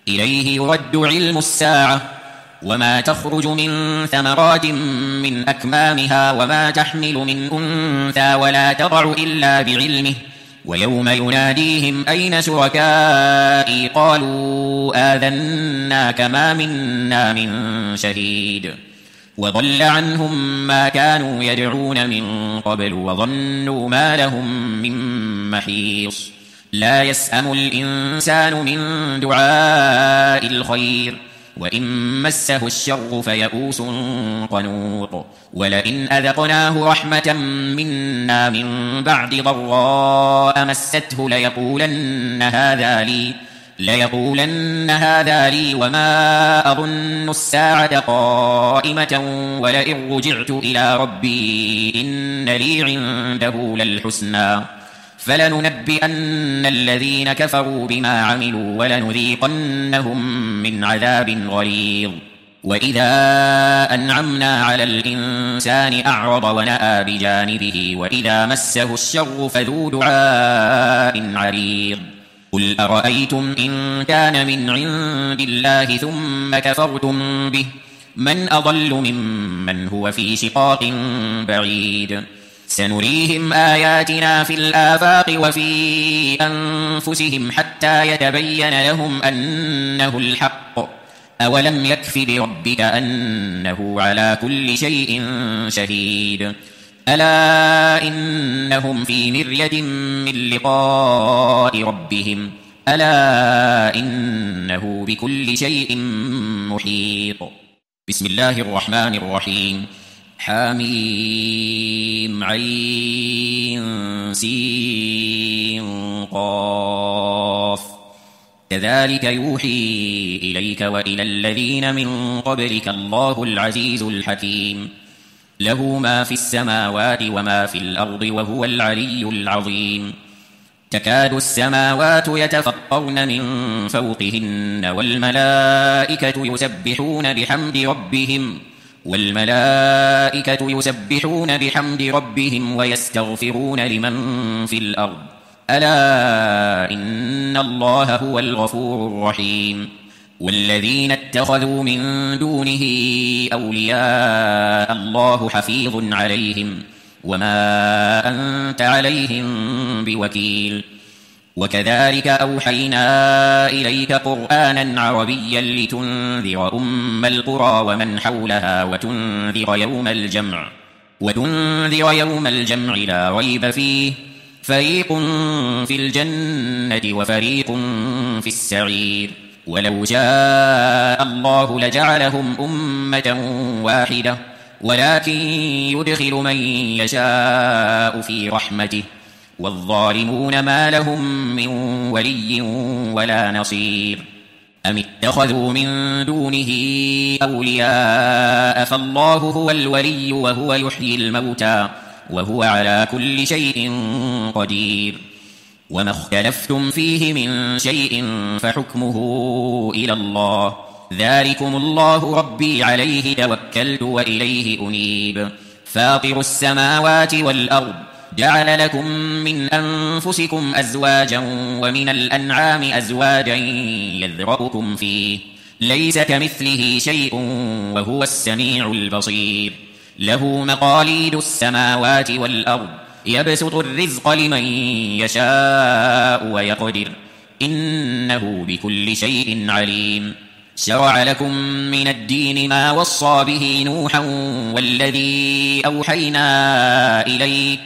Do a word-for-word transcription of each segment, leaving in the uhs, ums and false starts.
إليه يرد علم الساعة وما تخرج من ثمرات من أكمامها وما تحمل من أنثى ولا تضع إلا بعلمه ويوم يناديهم أين شركائي قالوا آذناك ما منا من شهيد وضل عنهم ما كانوا يدعون من قبل وظنوا ما لهم من محيص لا يسأم الإنسان من دعاء الخير وإن مسه الشر فيئوس قنوط ولئن أذقناه رحمة منا من بعد ضراء مسته ليقولن هذا لي ليقولن هذا لي وما أظن الساعة قائمة ولئن رجعت إلى ربي إن لي عنده للحسنى فلننبئن الذين كفروا بما عملوا ولنذيقنهم من عذاب غليظ وإذا أنعمنا على الإنسان أعرض ونأى بجانبه وإذا مسه الشر فذو دعاء عريض قل أرأيتم إن كان من عند الله ثم كفرتم به من أضل ممن هو في شقاق بعيد سنريهم آياتنا في الآفاق وفي أنفسهم حتى يتبين لهم أنه الحق أولم يكف بربك أنه على كل شيء شهيد ألا إنهم في مرية من لقاء ربهم ألا إنه بكل شيء محيط بسم الله الرحمن الرحيم حميم عين سين قاف كذلك يوحي إليك وإلى الذين من قبلك الله العزيز الحكيم له ما في السماوات وما في الأرض وهو العلي العظيم تكاد السماوات يتفطرن من فوقهن والملائكة يسبحون بحمد ربهم والملائكة يسبحون بحمد ربهم ويستغفرون لمن في الأرض ألا إن الله هو الغفور الرحيم والذين اتخذوا من دونه أولياء الله حفيظ عليهم وما أنت عليهم بوكيل وكذلك أوحينا إليك قرآنا عربيا لتنذر أم القرى ومن حولها وتنذر يوم الجمع وتنذر يوم الجمع لا ريب فيه فريق في الجنة وفريق في السعير ولو شاء الله لجعلهم أمة واحدة ولكن يدخل من يشاء في رحمته والظالمون ما لهم من ولي ولا نصير أم اتخذوا من دونه أولياء فالله هو الولي وهو يحيي الموتى وهو على كل شيء قدير وما اختلفتم فيه من شيء فحكمه إلى الله ذلكم الله ربي عليه توكلت وإليه أنيب فاطر السماوات والأرض جعل لكم من أنفسكم أزواجا ومن الأنعام أزواجا يذرأكم فيه ليس كمثله شيء وهو السميع البصير له مقاليد السماوات والأرض يبسط الرزق لمن يشاء ويقدر إنه بكل شيء عليم شرع لكم من الدين ما وصى به نوحا والذي أوحينا إليك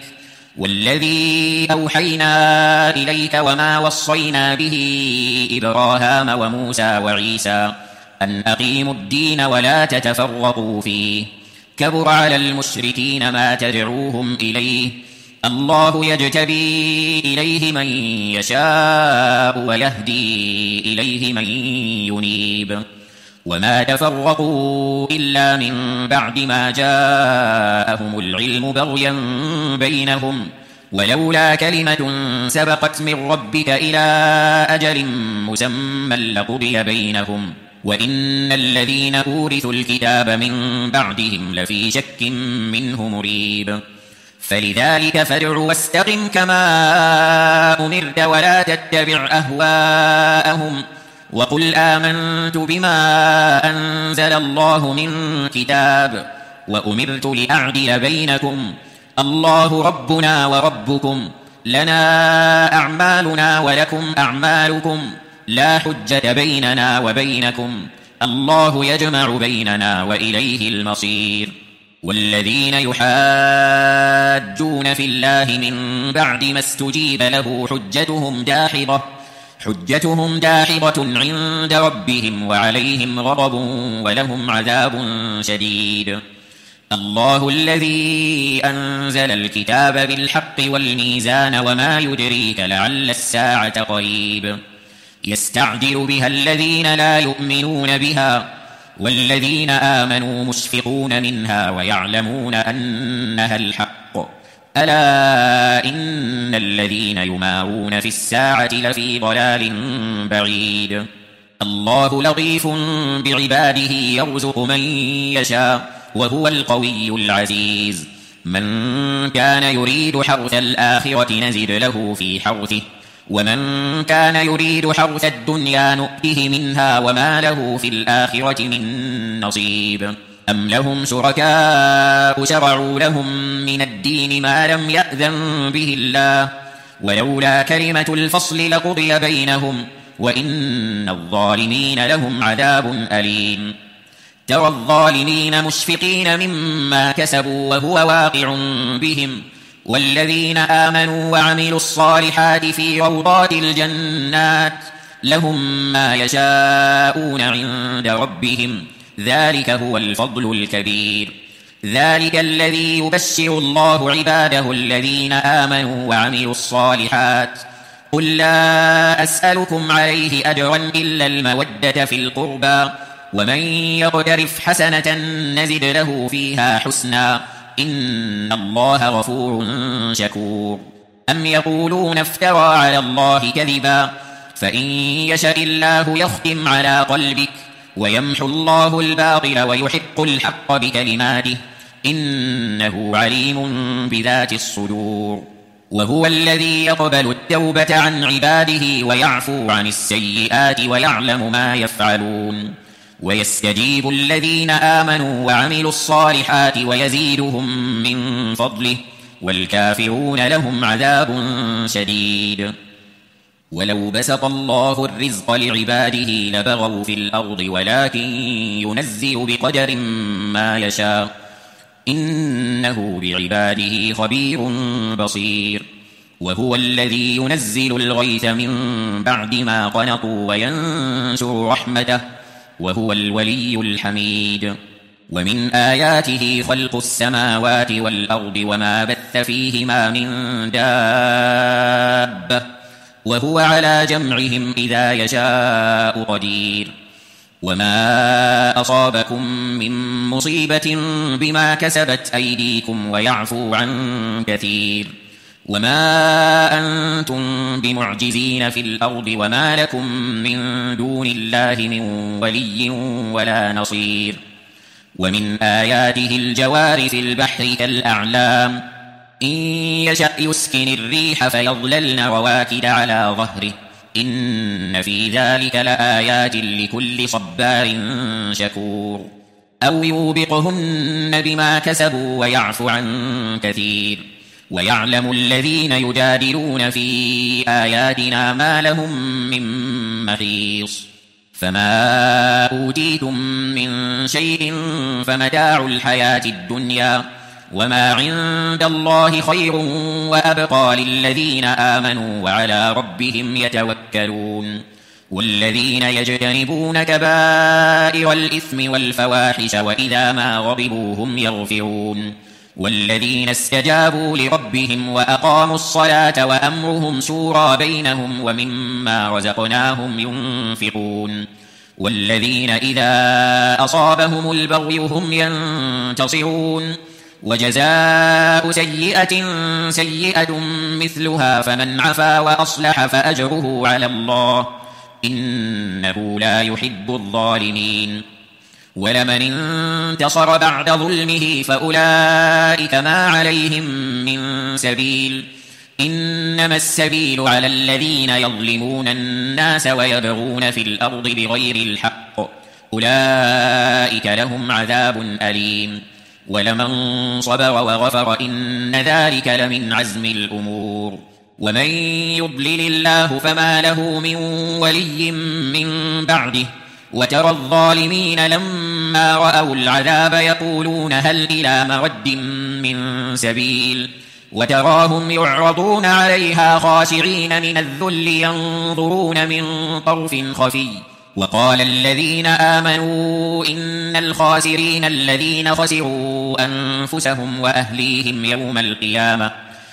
والذي أوحينا إليك وما وصينا به إبراهام وموسى وعيسى أن أقيموا الدين ولا تتفرقوا فيه كبر على المشركين ما تدعوهم إليه الله يجتبي إليه من يشاء ويهدي إليه من ينيب وما تفرقوا إلا من بعد ما جاءهم العلم بغيا بينهم ولولا كلمة سبقت من ربك إلى أجل مسمى لقضي بينهم وإن الذين أورثوا الكتاب من بعدهم لفي شك منه مريب فلذلك فادع واستقم كما أمرت ولا تتبع أهواءهم وقل آمنت بما أنزل الله من كتاب وأمرت لأعدل بينكم الله ربنا وربكم لنا أعمالنا ولكم أعمالكم لا حجة بيننا وبينكم الله يجمع بيننا وإليه المصير. والذين يحاجون في الله من بعد ما استجيب له حجتهم داحضة حجتهم داحضة عند ربهم وعليهم غضب ولهم عذاب شديد. الله الذي أنزل الكتاب بالحق والميزان وما يدريك لعل الساعة قريب يستعجل بها الذين لا يؤمنون بها والذين آمنوا مشفقون منها ويعلمون أنها الحق ألا إن الذين يمارون في الساعة لفي ضلال بعيد. الله لطيف بعباده يرزق من يشاء وهو القوي العزيز. من كان يريد حرث الآخرة نزد له في حرثه ومن كان يريد حرث الدنيا نؤته منها وما له في الآخرة من نصيب. أم لهم شركاء شرعوا لهم من الدين ما لم يأذن به الله ولولا كلمة الفصل لقضي بينهم وإن الظالمين لهم عذاب أليم. ترى الظالمين مشفقين مما كسبوا وهو واقع بهم والذين آمنوا وعملوا الصالحات في روضات الجنات لهم ما يشاءون عند ربهم ذلك هو الفضل الكبير. ذلك الذي يبشر الله عباده الذين آمنوا وعملوا الصالحات قل لا أسألكم عليه أجرا إلا المودة في القربى ومن يقترف حسنة نزد له فيها حسنا إن الله غفور شكور. أم يقولون افترى على الله كذبا فإن يشاء الله يختم على قلبك ويمحو الله الباطل ويحق الحق بكلماته إنه عليم بذات الصدور. وهو الذي يقبل التوبة عن عباده ويعفو عن السيئات ويعلم ما يفعلون ويستجيب الذين آمنوا وعملوا الصالحات ويزيدهم من فضله والكافرون لهم عذاب شديد. ولو بسط الله الرزق لعباده لبغوا في الأرض ولكن ينزل بقدر ما يشاء إنه بعباده خبير بصير. وهو الذي ينزل الغيث من بعد ما قنطوا وينشر رحمته وهو الولي الحميد. ومن آياته خلق السماوات والأرض وما بث فيهما من دابة وهو على جمعهم إذا يشاء قدير. وما أصابكم من مصيبة بما كسبت أيديكم ويعفو عن كثير. وما أنتم بمعجزين في الأرض وما لكم من دون الله من ولي ولا نصير. ومن آياته الجوار في البحر كالأعلام إن يشأ يسكن الريح فيظللن رواكد على ظهره إن في ذلك لآيات لكل صبار شكور. أو يوبقهن بما كسبوا ويعفو عن كثير. ويعلم الذين يجادلون في آياتنا ما لهم من محيص. فما أوتيتم من شيء فمتاع الحياة الدنيا وما عند الله خير وأبقى للذين آمنوا وعلى ربهم يتوكلون. والذين يجتنبون كبائر الإثم والفواحش وإذا ما غضبوا هم يغفرون. والذين استجابوا لربهم وأقاموا الصلاة وأمرهم شورى بينهم ومما رزقناهم ينفقون. والذين إذا أصابهم البغي هم ينتصرون. وجزاء سيئة سيئة مثلها فمن عفا وأصلح فأجره على الله إنه لا يحب الظالمين. ولمن انتصر بعد ظلمه فأولئك ما عليهم من سبيل إنما السبيل على الذين يظلمون الناس ويبغون في الأرض بغير الحق أولئك لهم عذاب أليم ولمن صبر وغفر إن ذلك لمن عزم الأمور ومن يضلل الله فما له من ولي من بعده وترى الظالمين لما رأوا العذاب يقولون هل إلى مرد من سبيل وتراهم يعرضون عليها خاشعين من الذل ينظرون من طرف خفي وقال الذين آمنوا إن الخاسرين الذين خسروا أنفسهم وأهليهم يوم القيامة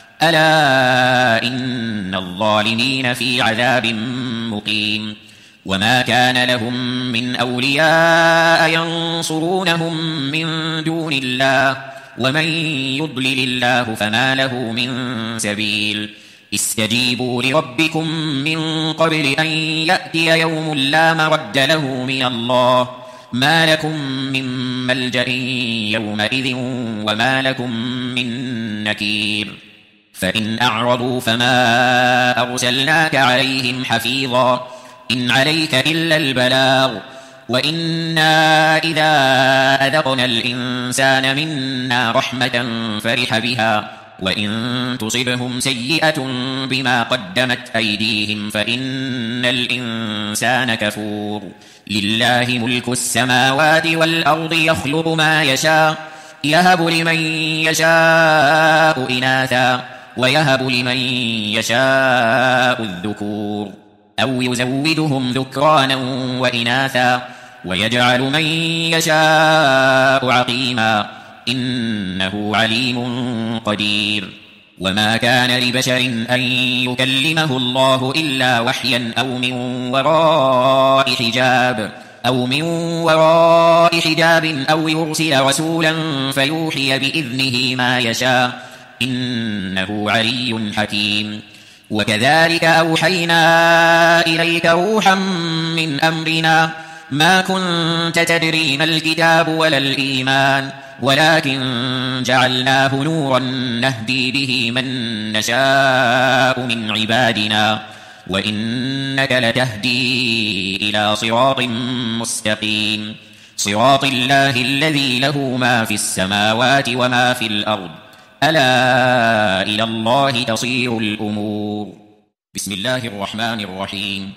ألا إن الظالمين في عذاب مقيم وما كان لهم من أولياء ينصرونهم من دون الله ومن يضلل الله فما له من سبيل استجيبوا لربكم من قبل أن يأتي يوم لا مرد له من الله ما لكم من ملجأ يومئذ وما لكم من نكير فإن أعرضوا فما أرسلناك عليهم حفيظا إن عليك إلا البلاغ وإنا إذا أذقنا الإنسان منا رحمة فرح بها وإن تصبهم سيئة بما قدمت أيديهم فإن الإنسان كفور لله ملك السماوات والأرض يخلق ما يشاء يهب لمن يشاء إناثا ويهب لمن يشاء الذكور أو يزودهم ذكرانا وإناثا ويجعل من يشاء عقيما إنه عليم قدير وما كان لبشر أن يكلمه الله إلا وحيا أو من وراء حجاب أو من وراء حجاب أو يرسل رسولا فيوحي بإذنه ما يشاء إنه علي حكيم وكذلك أوحينا إليك روحا من أمرنا ما كنت تدري ما الكتاب ولا الإيمان ولكن جعلناه نورا نهدي به من نشاء من عبادنا وإنك لتهدي إلى صراط مستقيم صراط الله الذي له ما في السماوات وما في الأرض ألا إلى الله تصير الأمور بسم الله الرحمن الرحيم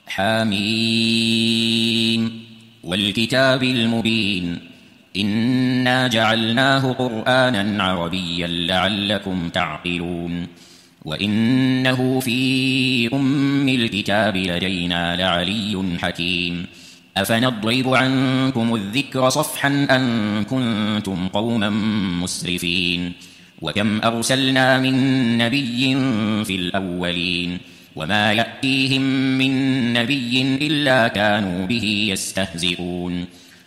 حميم والكتاب المبين إنا جعلناه قرآنا عربيا لعلكم تعقلون وإنه في أم الكتاب لدينا لعلي حكيم أفنضرب عنكم الذكر صفحا أن كنتم قوما مسرفين وكم أرسلنا من نبي في الأولين وما يأتيهم من نبي إلا كانوا به يستهزئون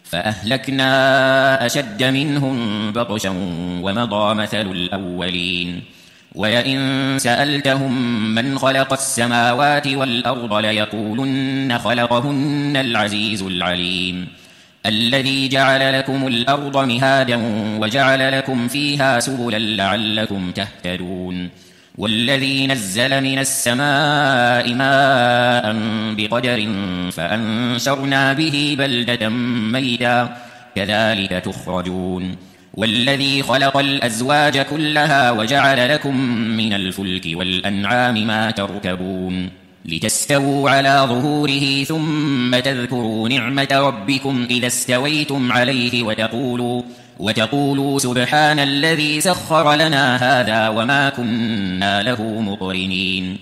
فأهلكنا أشد منهم بطشا ومضى مثل الأولين ولئن سألتهم من خلق السماوات والأرض ليقولن خلقهن العزيز العليم الذي جعل لكم الأرض مهادا وجعل لكم فيها سبلا لعلكم تهتدون والذي نزل من السماء ماء بقدر فأنشرنا به بلدة ميتا كذلك تخرجون والذي خلق الأزواج كلها وجعل لكم من الفلك والأنعام ما تركبون لتستووا على ظهوره ثم تذكروا نعمة ربكم إذا استويتم عليه وتقولوا, وتقولوا سبحان الذي سخر لنا هذا وما كنا له مقرنين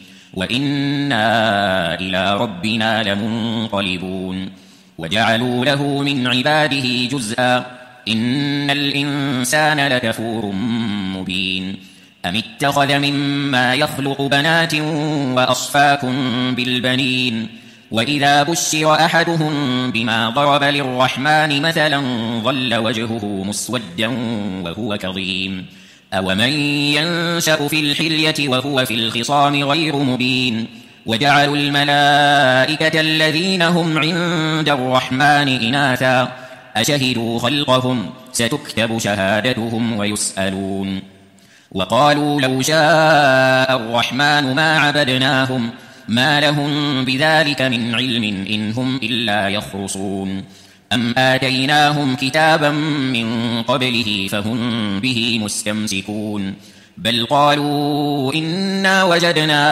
وإنا إلى ربنا لمنقلبون وجعلوا له من عباده جزءا إن الإنسان لكفور مبين أم اتخذ مما يخلق بنات وأصفاكم بالبنين وإذا بشر أحدهم بما ضرب للرحمن مثلا ظل وجهه مسودا وهو كظيم أومن ينشأ في الحلية وهو في الخصام غير مبين وجعلوا الملائكة الذين هم عند الرحمن إناثا أشهدوا خلقهم ستكتب شهادتهم ويسألون وقالوا لو شاء الرحمن ما عبدناهم ما لهم بذلك من علم إن هم إلا يخرصون أم آتيناهم كتابا من قبله فهم به مستمسكون بل قالوا إنا وجدنا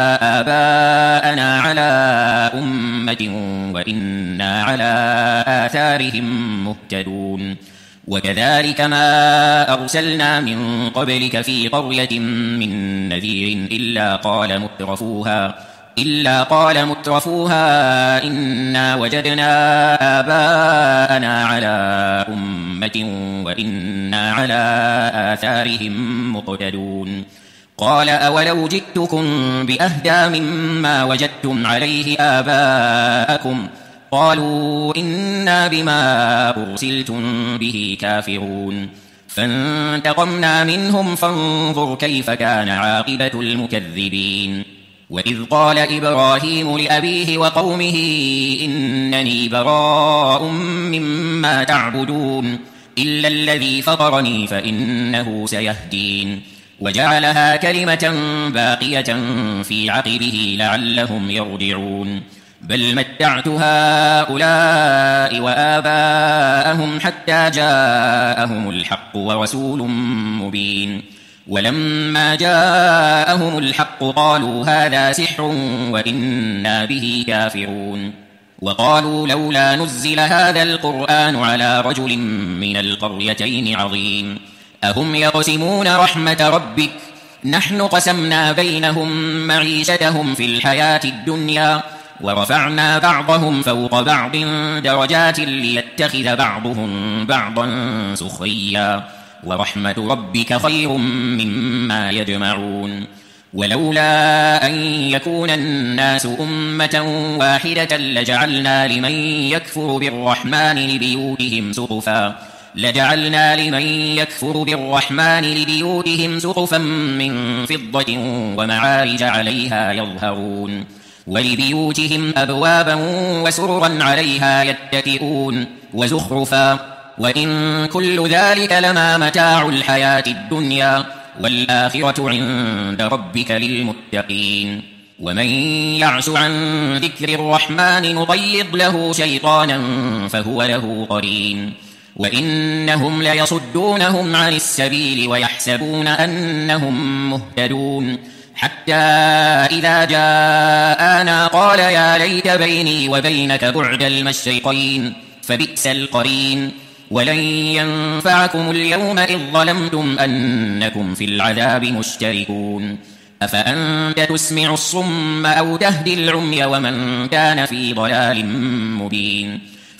آباءنا على أمة وإنا على آثارهم مهتدون وكذلك ما أرسلنا من قبلك في قرية من نذير إلا قال مترفوها إلا قال مترفوها إنا وجدنا آباءنا على أمة وإنا على آثارهم مقتدون قال أولو جئتكم بأهدى مما وجدتم عليه آباءكم قالوا إنا بما أرسلتم به كافرون فانتقمنا منهم فانظر كيف كان عاقبة المكذبين وإذ قال إبراهيم لأبيه وقومه إنني براء مما تعبدون إلا الذي فطرني فإنه سيهدين وجعلها كلمة باقية في عقبه لعلهم يرجعون بل متعت هؤلاء وآباءهم حتى جاءهم الحق ورسول مبين ولما جاءهم الحق قالوا هذا سحر وإنا به كافرون وقالوا لولا نزل هذا القرآن على رجل من القريتين عظيم أهم يقسمون رحمة ربك نحن قسمنا بينهم معيشتهم في الحياة الدنيا ورفعنا بعضهم فوق بعض درجات ليتخذ بعضهم بعضا سخريا ورحمة ربك خير مما يجمعون ولولا أن يكون الناس أمة واحدة لجعلنا لمن يكفر بالرحمن لبيوتهم سقفا لجعلنا لمن يكفر بالرحمن لبيوتهم سقفا من فضة ومعارج عليها يظهرون ولبيوتهم أبوابا وسررا عليها يتكئون وزخرفا وإن كل ذلك لما متاع الحياة الدنيا والآخرة عند ربك للمتقين ومن يعش عن ذكر الرحمن نضيق له شيطانا فهو له قرين وإنهم ليصدونهم عن السبيل ويحسبون أنهم مهتدون حتى إذا جاءنا قال يا ليت بيني وبينك بعد المشرقين فبئس القرين ولن ينفعكم اليوم إذ ظلمتم أنكم في العذاب مشتركون أفأنت تسمع الصم أو تهدي العمي ومن كان في ضلال مبين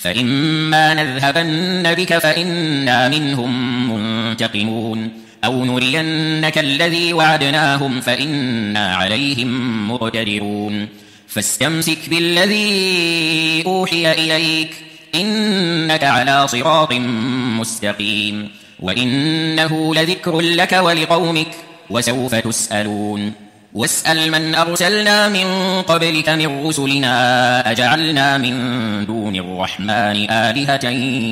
فإما نذهبن بك فإنا منهم منتقمون أو نرينك الذي وعدناهم فإنا عليهم مقتدرون فاستمسك بالذي أوحي إليك إنك على صراط مستقيم وإنه لذكر لك ولقومك وسوف تسألون واسأل من أرسلنا من قبلك من رسلنا أجعلنا من دون الرحمن آلهة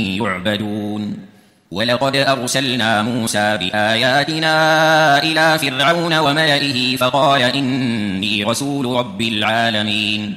يعبدون ولقد أرسلنا موسى بآياتنا إلى فرعون وملئه فقال إني رسول رب العالمين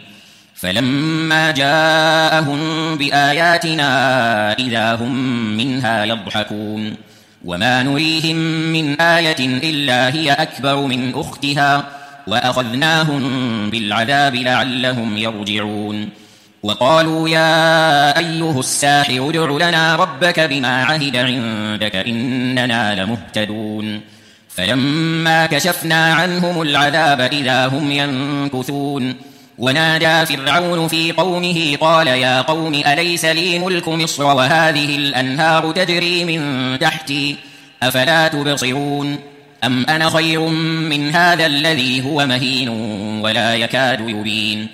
فلما جاءهم بآياتنا إذا هم منها يضحكون وما نريهم من آية إلا هي أكبر من أختها وأخذناهم بالعذاب لعلهم يرجعون وقالوا يا أيها الساحر ادع لنا ربك بما عهد عندك إننا لمهتدون فلما كشفنا عنهم العذاب إذا هم ينكثون ونادى فرعون في قومه قال يا قوم أليس لي ملك مصر وهذه الأنهار تجري من تحتي أفلا تبصرون أم أنا خير من هذا الذي هو مهين ولا يكاد يبين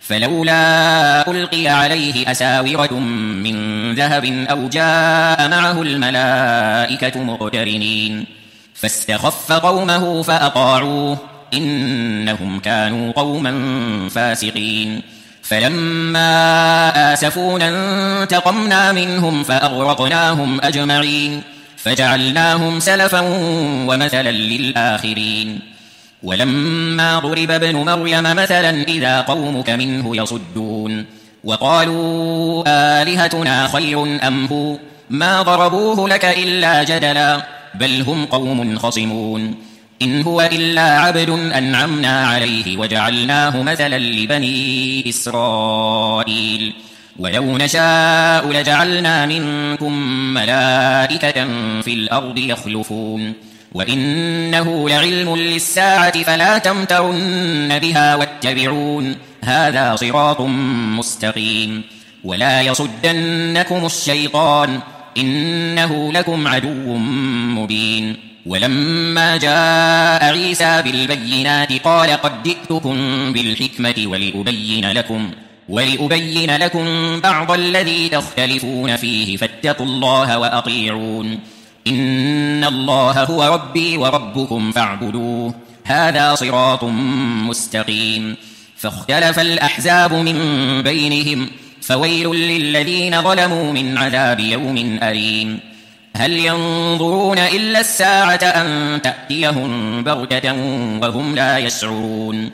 فلولا ألقي عليه أساورة من ذهب أو جاء معه الملائكة مقترنين فاستخف قومه فأطاعوه إنهم كانوا قوما فاسقين فلما آسفونا انتقمنا منهم فأغرقناهم أجمعين فجعلناهم سلفا ومثلا للآخرين ولما ضرب ابن مريم مثلا إذا قومك منه يصدون وقالوا آلهتنا خير أم هو ما ضربوه لك إلا جدلا بل هم قوم خصمون إن هو إلا عبد أنعمنا عليه وجعلناه مثلا لبني إسرائيل ولو نشاء لجعلنا منكم ملائكة في الأرض يخلفون وإنه لعلم للساعة فلا تمترن بها واتبعون هذا صراط مستقيم ولا يصدنكم الشيطان إنه لكم عدو مبين ولما جاء عيسى بالبينات قال قد جئتكم بالحكمة ولأبين لكم ولأبين لكم بعض الذي تختلفون فيه فاتقوا الله وأطيعون إن الله هو ربي وربكم فاعبدوه هذا صراط مستقيم فاختلف الأحزاب من بينهم فويل للذين ظلموا من عذاب يوم أليم هل ينظرون إلا الساعة أن تأتيهم بغتة وهم لا يشعرون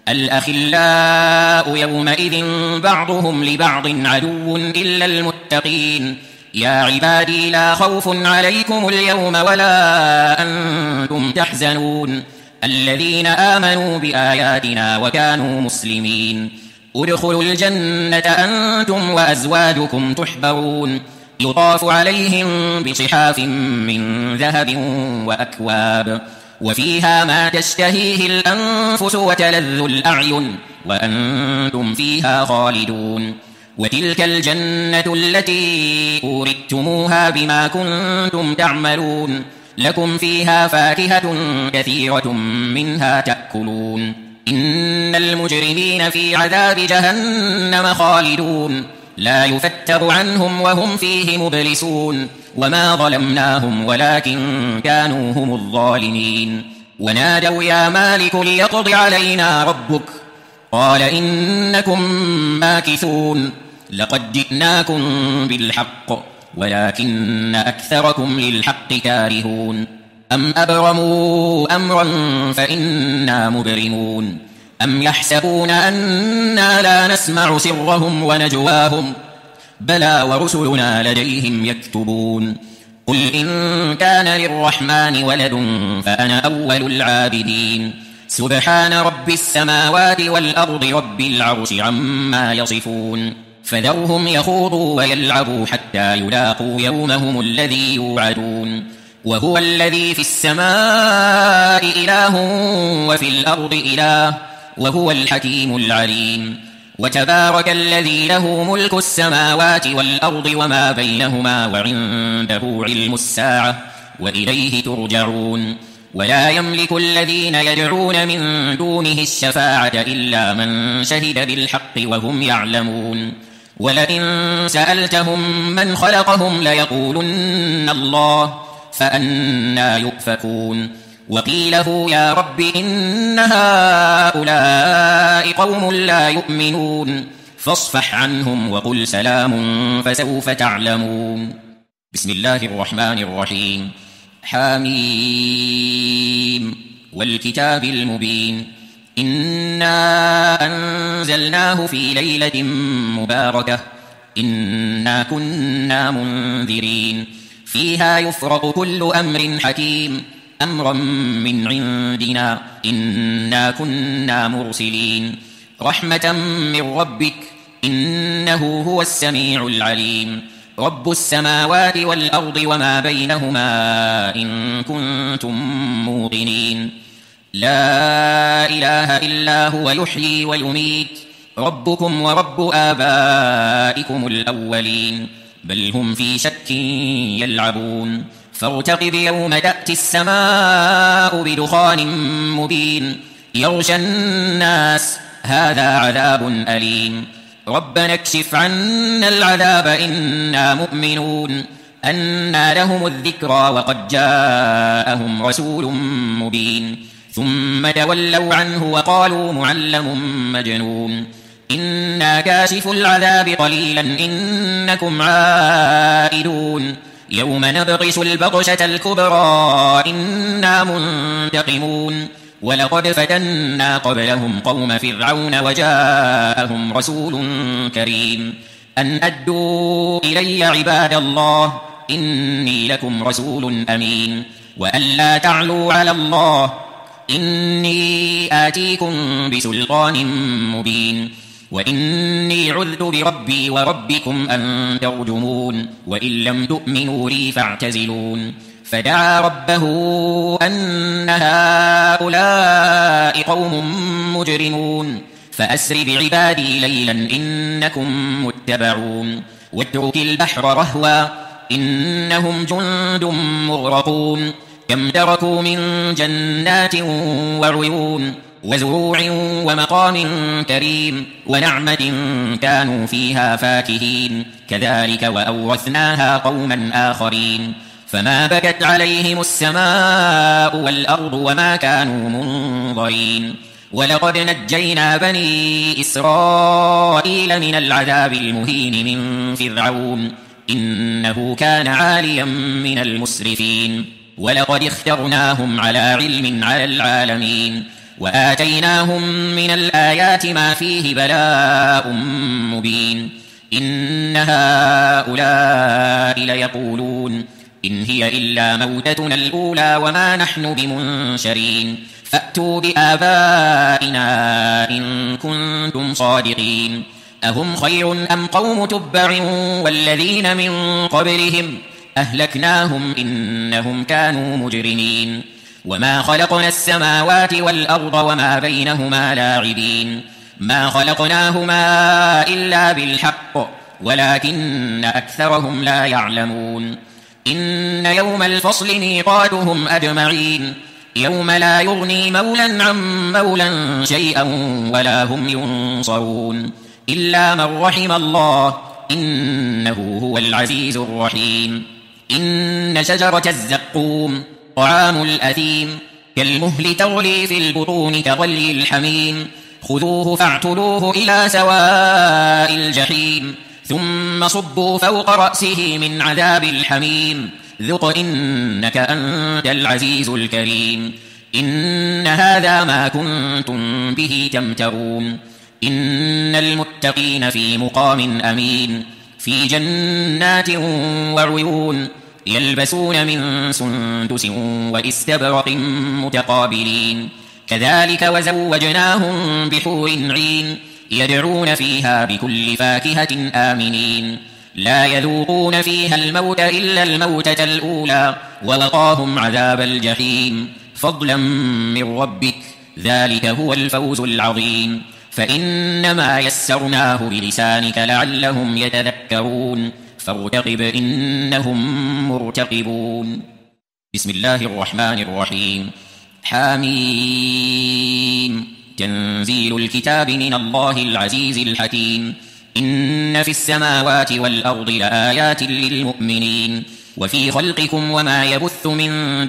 الأخلاء يومئذ بعضهم لبعض عدو إلا المتقين يا عبادي لا خوف عليكم اليوم ولا أنتم تحزنون الذين آمنوا بآياتنا وكانوا مسلمين ادخلوا الجنة أنتم وأزواجكم تحبرون يطاف عليهم بصحاف من ذهب وأكواب وفيها ما تشتهيه الأنفس وتلذ الأعين وأنتم فيها خالدون وتلك الجنة التي أورثتموها بما كنتم تعملون لكم فيها فاكهة كثيرة منها تأكلون إن المجرمين في عذاب جهنم خالدون لا يفتر عنهم وهم فيه مبلسون وما ظلمناهم ولكن كانوا هم الظالمين ونادوا يا مالك ليقض علينا ربك قال إنكم ماكثون لقد جئناكم بالحق ولكن أكثركم للحق كارهون أم أبرموا أمرا فإنا مبرمون أم يحسبون أنا لا نسمع سرهم ونجواهم بلى ورسلنا لديهم يكتبون قل إن كان للرحمن ولد فأنا أول العابدين سبحان رب السماوات والأرض رب العرش عما يصفون فذرهم يخوضوا ويلعبوا حتى يلاقوا يومهم الذي يوعدون وهو الذي في السماء إله وفي الأرض إله وهو الحكيم العليم وتبارك الذي له ملك السماوات والأرض وما بينهما وعنده علم الساعة وإليه ترجعون ولا يملك الذين يدعون من دونه الشفاعة إلا من شهد بالحق وهم يعلمون ولئن سألتهم من خلقهم ليقولن الله فأنى يؤفكون وقيله يا رب إن هؤلاء قوم لا يؤمنون فاصفح عنهم وقل سلام فسوف تعلمون بسم الله الرحمن الرحيم حميم والكتاب المبين إنا أنزلناه في ليلة مباركة إنا كنا منذرين فيها يفرق كل أمر حكيم أمرا من عندنا إنا كنا مرسلين رحمة من ربك إنه هو السميع العليم رب السماوات والأرض وما بينهما إن كنتم موقنين لا إله إلا هو يحيي ويميت ربكم ورب آبائكم الأولين بل هم في شك يلعبون فارتقب يوم تأتي السماء بدخان مبين يغشى الناس هذا عذاب أليم ربنا اكشف عنا العذاب إنا مؤمنون أنى لهم الذكرى وقد جاءهم رسول مبين ثم تولوا عنه وقالوا معلم مجنون إنا كاشف العذاب قليلا إنكم عائدون يوم نبطش البطشة الكبرى إنا منتقمون ولقد فتنا قبلهم قوم فرعون وجاءهم رسول كريم أن أدوا إلي عباد الله إني لكم رسول أمين وأن لا تعلوا على الله إني آتيكم بسلطان مبين وإني عذت بربي وربكم أن ترجمون وإن لم تؤمنوا لي فاعتزلون فدعا ربه أن هؤلاء قوم مجرمون فأسر بعبادي ليلا إنكم متبعون واترك البحر رهوا إنهم جند مغرقون كم تركوا من جنات وعيون وزروع ومقام كريم ونعمة كانوا فيها فاكهين كذلك وأورثناها قوما آخرين فما بكت عليهم السماء والأرض وما كانوا منظرين ولقد نجينا بني إسرائيل من العذاب المهين من فرعون إنه كان عاليا من المسرفين ولقد اخترناهم على علم على العالمين وآتيناهم من الآيات ما فيه بلاء مبين إن هؤلاء ليقولون إن هي إلا موتتنا الأولى وما نحن بمنشرين فأتوا بآبائنا إن كنتم صادقين أهم خير أم قوم تبع والذين من قبلهم أهلكناهم إنهم كانوا مجرمين وما خلقنا السماوات والأرض وما بينهما لاعبين ما خلقناهما إلا بالحق ولكن أكثرهم لا يعلمون إن يوم الفصل ميقاتهم أجمعين يوم لا يغني مولا عن مولا شيئا ولا هم ينصرون إلا من رحم الله إنه هو العزيز الرحيم إن شجرة الزقوم طعام الأثيم كالمهل تغلي في البطون كغلي الحميم خذوه فاعتلوه إلى سواء الجحيم ثم صبوا فوق رأسه من عذاب الحميم ذق إنك أنت العزيز الكريم إن هذا ما كنتم به تمترون إن المتقين في مقام أمين في جنات وعيون يلبسون من سندس واستبرق متقابلين كذلك وزوجناهم بحور عين يدعون فيها بكل فاكهة آمنين لا يذوقون فيها الموت إلا الموتة الأولى ووقاهم عذاب الجحيم فضلا من ربك ذلك هو الفوز العظيم فإنما يسرناه بلسانك لعلهم يتذكرون فارتقب إنهم مرتقبون بسم الله الرحمن الرحيم حميم تنزيل الكتاب من الله العزيز الحكيم إن في السماوات والأرض لآيات للمؤمنين وفي خلقكم وما يبث من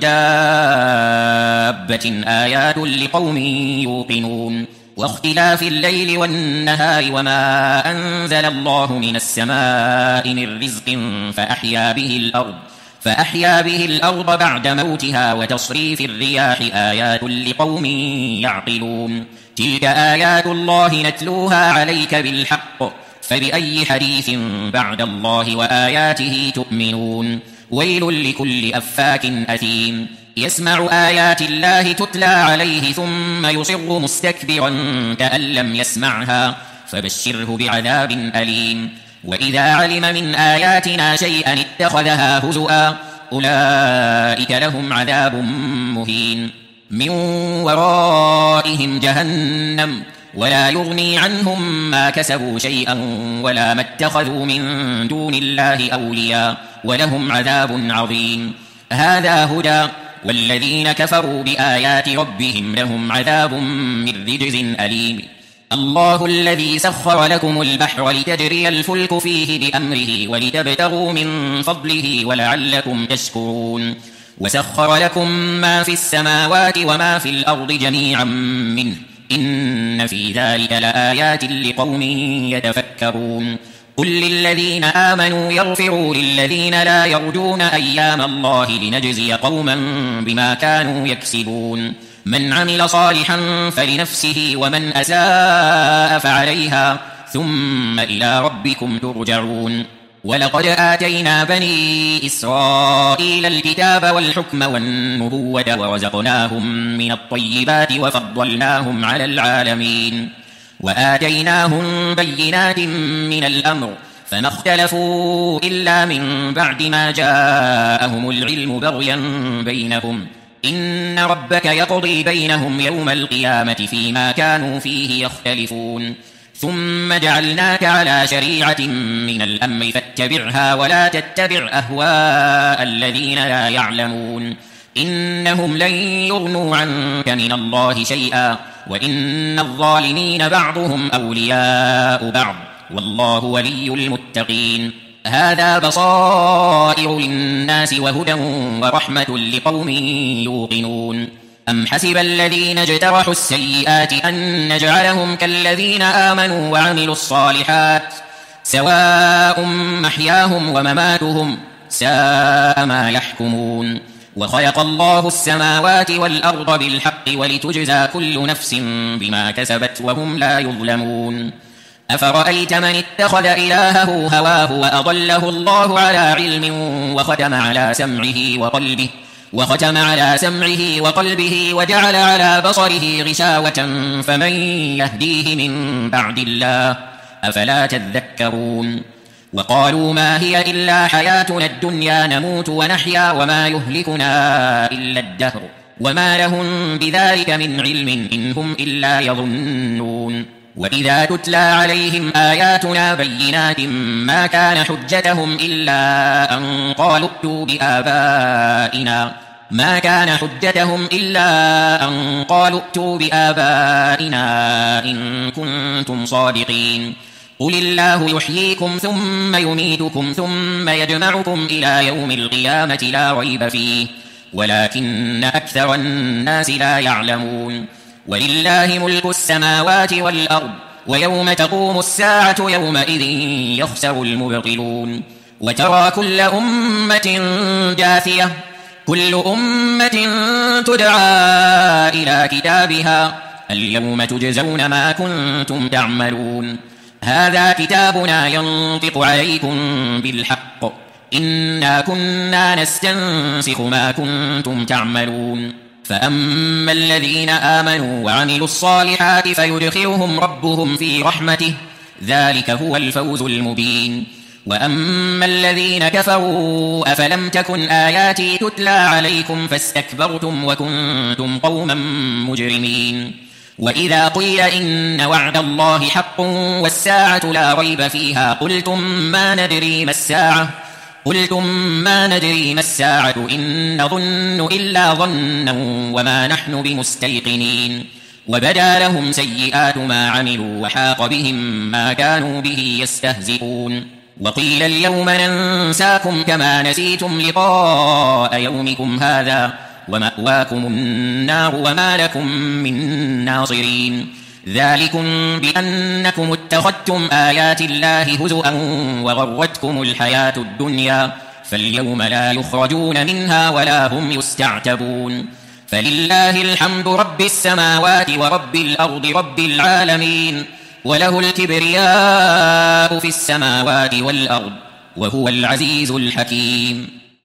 دابة آيات لقوم يوقنون واختلاف الليل والنهار وما أنزل الله من السماء من رزق فأحيا به الأرض فأحيا به الأرض بعد موتها وتصريف الرياح آيات لقوم يعقلون تلك آيات الله نتلوها عليك بالحق فبأي حديث بعد الله وآياته تؤمنون ويل لكل أفاك أثيم يسمع آيات الله تتلى عليه ثم يصر مستكبرا كأن لم يسمعها فبشره بعذاب أليم وإذا علم من آياتنا شيئا اتخذها هزؤا أولئك لهم عذاب مهين من ورائهم جهنم ولا يغني عنهم ما كسبوا شيئا ولا ما اتخذوا من دون الله أولياء ولهم عذاب عظيم هذا هدى والذين كفروا بآيات ربهم لهم عذاب من رجز أليم الله الذي سخر لكم البحر لتجري الفلك فيه بأمره ولتبتغوا من فضله ولعلكم تشكرون وسخر لكم ما في السماوات وما في الأرض جميعا منه إن في ذلك لآيات لقوم يتفكرون قل للذين آمنوا يغفروا للذين لا يرجون أيام الله لنجزي قوما بما كانوا يكسبون من عمل صالحا فلنفسه ومن أساء فعليها ثم إلى ربكم ترجعون ولقد آتينا بني إسرائيل الكتاب والحكم والنبوة ورزقناهم من الطيبات وفضلناهم على العالمين وآتيناهم بينات من الأمر فما اختلفوا إلا من بعد ما جاءهم العلم بغيا بينهم إن ربك يقضي بينهم يوم القيامة فيما كانوا فيه يختلفون ثم جعلناك على شريعة من الأمر فاتبعها ولا تتبع أهواء الذين لا يعلمون إنهم لن يغنوا عنك من الله شيئا وإن الظالمين بعضهم أولياء بعض والله ولي المتقين هذا بصائر للناس وهدى ورحمة لقوم يوقنون أم حسب الذين اجترحوا السيئات أن نجعلهم كالذين آمنوا وعملوا الصالحات سواء محياهم ومماتهم ساء ما يحكمون وخلق الله السماوات والأرض بالحق ولتجزى كل نفس بما كسبت وهم لا يظلمون أفرأيت من اتخذ إلهه هواه وأضله الله على علم وختم على سمعه وقلبه وختم على سمعه وقلبه وجعل على بصره غشاوة فمن يهديه من بعد الله أفلا تذكرون وقالوا ما هي إلا حياتنا الدنيا نموت ونحيا وما يهلكنا إلا الدهر وما لهم بذلك من علم إن هم إلا يظنون وإذا تتلى عليهم آياتنا بينات ما كان حجتهم إلا أن قالوا ائتوا بآبائنا ما كان حجتهم إلا أن قالوا ائتوا بآبائنا إن كنتم صادقين قل الله يحييكم ثم يميتكم ثم يجمعكم إلى يوم القيامة لا ريب فيه ولكن أكثر الناس لا يعلمون ولله ملك السماوات والأرض ويوم تقوم الساعة يومئذ يخسر المبطلون وترى كل أمة جاثية كل أمة تدعى إلى كتابها اليوم تجزون ما كنتم تعملون هذا كتابنا ينطق عليكم بالحق إنا كنا نستنسخ ما كنتم تعملون فأما الذين آمنوا وعملوا الصالحات فيدخلهم ربهم في رحمته ذلك هو الفوز المبين وأما الذين كفروا أفلم تكن آياتي تتلى عليكم فاستكبرتم وكنتم قوما مجرمين وإذا قيل إن وعد الله حق والساعة لا ريب فيها قلتم ما ندري ما الساعة قلتم ما ندري ما الساعة إن نظن إلا ظنا وما نحن بمستيقنين وبدا لهم سيئات ما عملوا وحاق بهم ما كانوا به يستهزئون وقيل اليوم ننساكم كما نسيتم لقاء يومكم هذا ومأواكم النار وما لكم من ناصرين ذلكم بأنكم اتخذتم آيات الله هزؤا وغرتكم الحياة الدنيا فاليوم لا يخرجون منها ولا هم يستعتبون فلله الحمد رب السماوات ورب الأرض رب العالمين وله الكبرياء في السماوات والأرض وهو العزيز الحكيم